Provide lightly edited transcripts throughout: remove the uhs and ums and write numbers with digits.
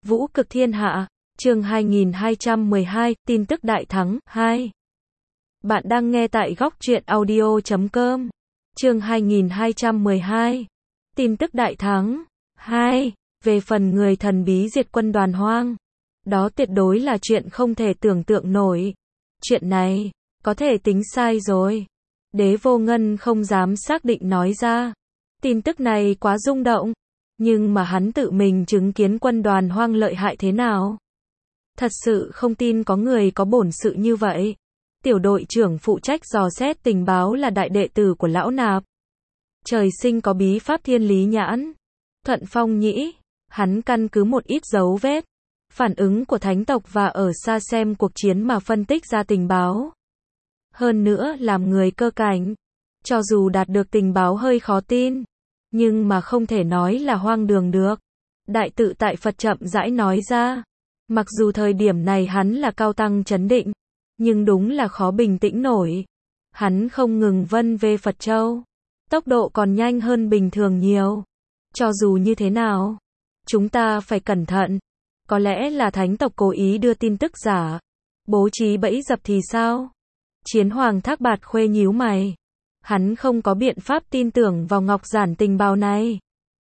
Vũ cực thiên hạ, chương 2212, tin tức đại thắng, 2. Bạn đang nghe tại góc truyện audio.com. Chương 2212, tin tức đại thắng, 2. Về phần người thần bí diệt quân Đoàn Hoang. Đó tuyệt đối là chuyện không thể tưởng tượng nổi. Chuyện này, có thể tính sai rồi. Đế Vô Ngân không dám xác định nói ra. Tin tức này quá rung động. Nhưng mà hắn tự mình chứng kiến quân Đoàn Hoang lợi hại thế nào. Thật sự không tin có người có bổn sự như vậy. Tiểu đội trưởng phụ trách dò xét tình báo là đại đệ tử của lão Nạp. Trời sinh có bí pháp thiên lý nhãn. Thuận Phong Nhĩ, hắn căn cứ một ít dấu vết, phản ứng của thánh tộc và ở xa xem cuộc chiến mà phân tích ra tình báo. Hơn nữa làm người cơ cảnh. Cho dù đạt được tình báo hơi khó tin, nhưng mà không thể nói là hoang đường được. Đại tự tại Phật chậm rãi nói ra. Mặc dù thời điểm này hắn là cao tăng trấn định, nhưng đúng là khó bình tĩnh nổi. Hắn không ngừng vân về Phật Châu. Tốc độ còn nhanh hơn bình thường nhiều. Cho dù như thế nào, chúng ta phải cẩn thận. Có lẽ là thánh tộc cố ý đưa tin tức giả, bố trí bẫy dập thì sao? Chiến Hoàng Thác Bạt Khuê nhíu mày. Hắn không có biện pháp tin tưởng vào ngọc giản tình báo này.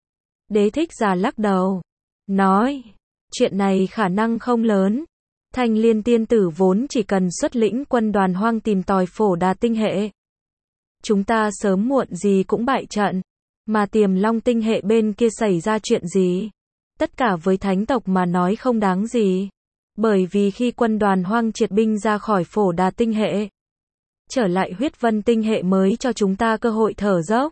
Đế Thích Giả lắc đầu, nói, chuyện này khả năng không lớn. Thanh Liên tiên tử vốn chỉ cần xuất lĩnh quân Đoàn Hoang tìm tòi Phổ Đà tinh hệ. Chúng ta sớm muộn gì cũng bại trận. Mà Tiềm Long tinh hệ bên kia xảy ra chuyện gì? Tất cả với thánh tộc mà nói không đáng gì. Bởi vì khi quân Đoàn Hoang triệt binh ra khỏi Phổ Đà tinh hệ, trở lại Huyết Vân tinh hệ mới cho chúng ta cơ hội thở dốc.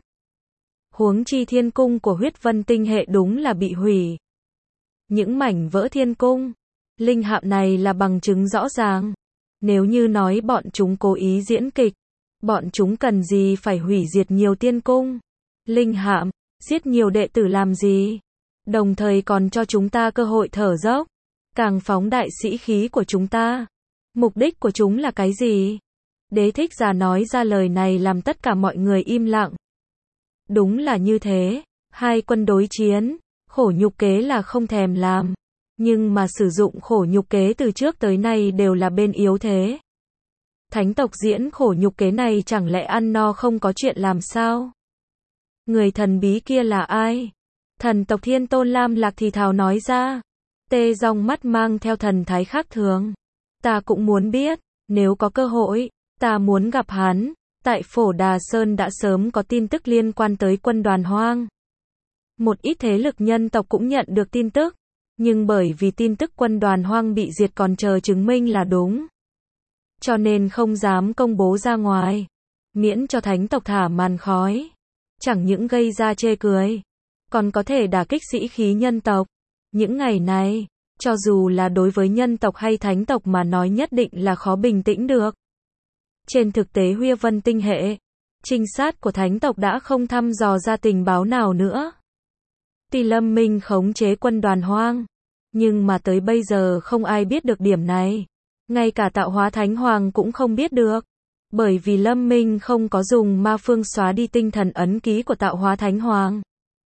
Huống chi thiên cung của Huyết Vân tinh hệ đúng là bị hủy. Những mảnh vỡ thiên cung, linh hạm này là bằng chứng rõ ràng. Nếu như nói bọn chúng cố ý diễn kịch, bọn chúng cần gì phải hủy diệt nhiều thiên cung, linh hạm, giết nhiều đệ tử làm gì? Đồng thời còn cho chúng ta cơ hội thở dốc, càng phóng đại sĩ khí của chúng ta. Mục đích của chúng là cái gì? Đế Thích Giả nói ra lời này làm tất cả mọi người im lặng. Đúng là như thế, hai quân đối chiến, khổ nhục kế là không thèm làm. Nhưng mà sử dụng khổ nhục kế từ trước tới nay đều là bên yếu thế. Thánh tộc diễn khổ nhục kế này chẳng lẽ ăn no không có chuyện làm sao? Người thần bí kia là ai? Thần tộc Thiên Tôn Lam Lạc thì thào nói ra. Tê Dòng mắt mang theo thần thái khác thường. Ta cũng muốn biết, nếu có cơ hội, ta muốn gặp hắn. Tại Phổ Đà Sơn đã sớm có tin tức liên quan tới quân Đoàn Hoang. Một ít thế lực nhân tộc cũng nhận được tin tức. Nhưng bởi vì tin tức quân Đoàn Hoang bị diệt còn chờ chứng minh là đúng, cho nên không dám công bố ra ngoài. Miễn cho thánh tộc thả màn khói. Chẳng những gây ra chê cười, còn có thể đả kích sĩ khí nhân tộc. Những ngày này, cho dù là đối với nhân tộc hay thánh tộc mà nói nhất định là khó bình tĩnh được. Trên thực tế Huyết Vân tinh hệ, trinh sát của thánh tộc đã không thăm dò ra tình báo nào nữa. Tuy Lâm Minh khống chế quân Đoàn Hoang, nhưng mà tới bây giờ không ai biết được điểm này. Ngay cả Tạo Hóa Thánh Hoàng cũng không biết được. Bởi vì Lâm Minh không có dùng ma phương xóa đi tinh thần ấn ký của Tạo Hóa Thánh Hoàng.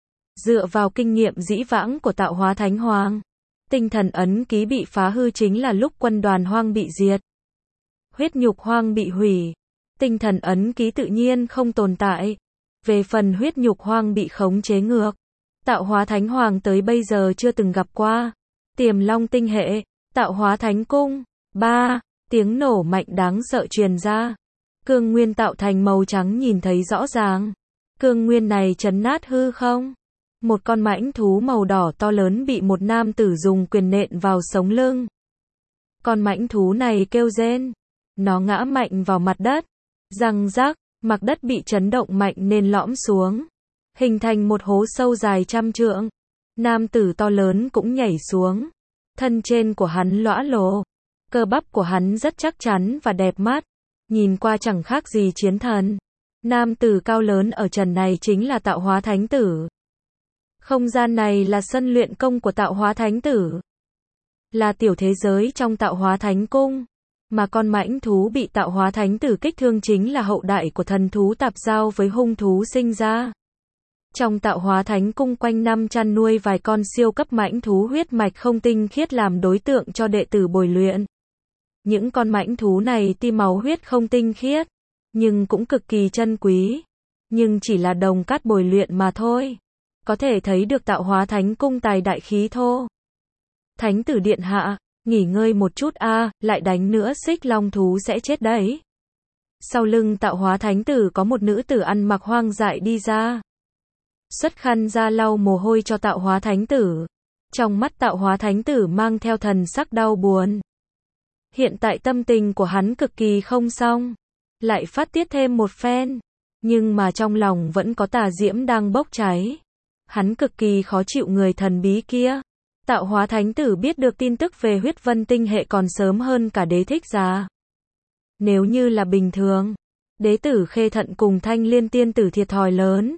Dựa vào kinh nghiệm dĩ vãng của Tạo Hóa Thánh Hoàng, tinh thần ấn ký bị phá hư chính là lúc quân Đoàn Hoang bị diệt. Huyết nhục hoang bị hủy, tinh thần ấn ký tự nhiên không tồn tại. Về phần huyết nhục hoang bị khống chế ngược, Tạo Hóa Thánh Hoàng tới bây giờ chưa từng gặp qua. Tiềm Long tinh hệ, Tạo Hóa Thánh Cung. 3. Tiếng nổ mạnh đáng sợ truyền ra. Cương nguyên tạo thành màu trắng nhìn thấy rõ ràng. Cương nguyên này chấn nát hư không. Một con mãnh thú màu đỏ to lớn bị một nam tử dùng quyền nện vào sống lưng. Con mãnh thú này kêu rên. Nó ngã mạnh vào mặt đất. Răng rắc, mặt đất bị chấn động mạnh nên lõm xuống. Hình thành một hố sâu dài 100 trượng. Nam tử to lớn cũng nhảy xuống. Thân trên của hắn lõa lồ. Cơ bắp của hắn rất chắc chắn và đẹp mắt. Nhìn qua chẳng khác gì chiến thần. Nam tử cao lớn ở trần này chính là Tạo Hóa Thánh Tử. Không gian này là sân luyện công của Tạo Hóa Thánh Tử. Là tiểu thế giới trong Tạo Hóa Thánh Cung. Mà con mãnh thú bị Tạo Hóa Thánh Tử kích thương chính là hậu đại của thần thú tạp giao với hung thú sinh ra. Trong tạo hóa thánh cung quanh năm chăn nuôi vài con siêu cấp mãnh thú huyết mạch không tinh khiết làm đối tượng cho đệ tử bồi luyện. Những con mãnh thú này tuy máu huyết không tinh khiết, nhưng cũng cực kỳ chân quý. Nhưng chỉ là đồng cát bồi luyện mà thôi. Có thể thấy được tạo hóa thánh cung tài đại khí thô. Thánh tử điện hạ, nghỉ ngơi một chút lại đánh nữa xích long thú sẽ chết đấy. Sau lưng tạo hóa thánh tử có một nữ tử ăn mặc hoang dại đi ra. Xuất khăn ra lau mồ hôi cho tạo hóa thánh tử. Trong mắt tạo hóa thánh tử mang theo thần sắc đau buồn. Hiện tại tâm tình của hắn cực kỳ không xong. Lại phát tiết thêm một phen. Nhưng mà trong lòng vẫn có tà diễm đang bốc cháy. Hắn cực kỳ khó chịu người thần bí kia. Tạo hóa thánh tử biết được tin tức về huyết vân tinh hệ còn sớm hơn cả đế thích giả. Nếu như là bình thường, đế tử Khê Thận cùng Thanh Liên tiên tử thiệt thòi lớn.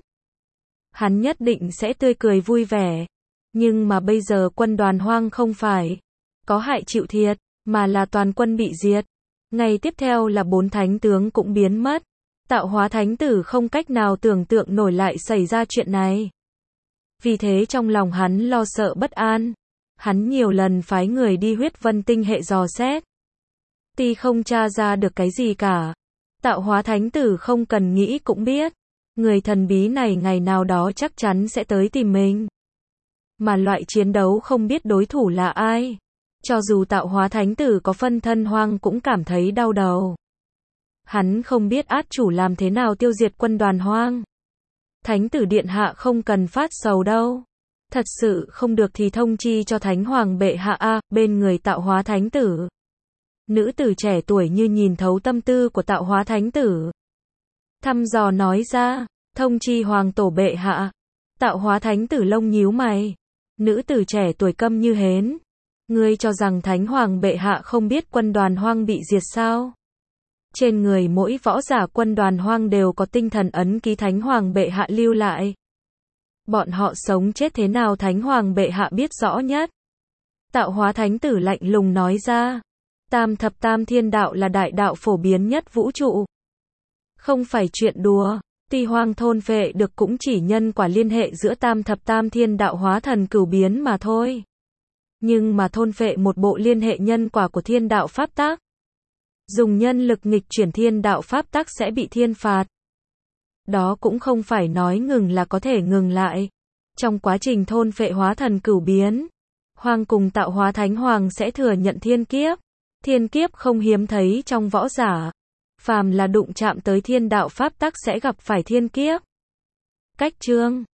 Hắn nhất định sẽ tươi cười vui vẻ. Nhưng mà bây giờ quân đoàn hoang không phải có hại chịu thiệt, mà là toàn quân bị diệt. Ngày tiếp theo là 4 thánh tướng cũng biến mất. Tạo hóa thánh tử không cách nào tưởng tượng nổi lại xảy ra chuyện này. Vì thế trong lòng hắn lo sợ bất an. Hắn nhiều lần phái người đi huyết vân tinh hệ dò xét. Tuy không tra ra được cái gì cả. Tạo hóa thánh tử không cần nghĩ cũng biết. Người thần bí này ngày nào đó chắc chắn sẽ tới tìm mình. Mà loại chiến đấu không biết đối thủ là ai. Cho dù tạo hóa thánh tử có phân thân hoang cũng cảm thấy đau đầu. Hắn không biết át chủ làm thế nào tiêu diệt quân đoàn hoang. Thánh tử điện hạ không cần phát sầu đâu. Thật sự không được thì thông chi cho thánh hoàng bệ hạ bên người tạo hóa thánh tử. Nữ tử trẻ tuổi như nhìn thấu tâm tư của tạo hóa thánh tử. Thăm dò nói ra, thông chi hoàng tổ bệ hạ. Tạo hóa thánh tử lông nhíu mày. Nữ tử trẻ tuổi câm như hến. Ngươi cho rằng thánh hoàng bệ hạ không biết quân đoàn hoang bị diệt sao? Trên người mỗi võ giả quân đoàn hoang đều có tinh thần ấn ký thánh hoàng bệ hạ lưu lại. Bọn họ sống chết thế nào thánh hoàng bệ hạ biết rõ nhất. Tạo hóa thánh tử lạnh lùng nói ra. Tam thập tam thiên đạo là đại đạo phổ biến nhất vũ trụ. Không phải chuyện đùa. Tuy hoang thôn phệ được cũng chỉ nhân quả liên hệ giữa tam thập tam thiên đạo hóa thần cửu biến mà thôi. Nhưng mà thôn phệ một bộ liên hệ nhân quả của thiên đạo pháp tắc. Dùng nhân lực nghịch chuyển thiên đạo pháp tắc sẽ bị thiên phạt. Đó cũng không phải nói ngừng là có thể ngừng lại. Trong quá trình thôn phệ hóa thần cửu biến, hoang cùng tạo hóa thánh hoàng sẽ thừa nhận thiên kiếp. Thiên kiếp không hiếm thấy trong võ giả. Phàm là đụng chạm tới thiên đạo pháp tắc sẽ gặp phải thiên kiếp. Cách chương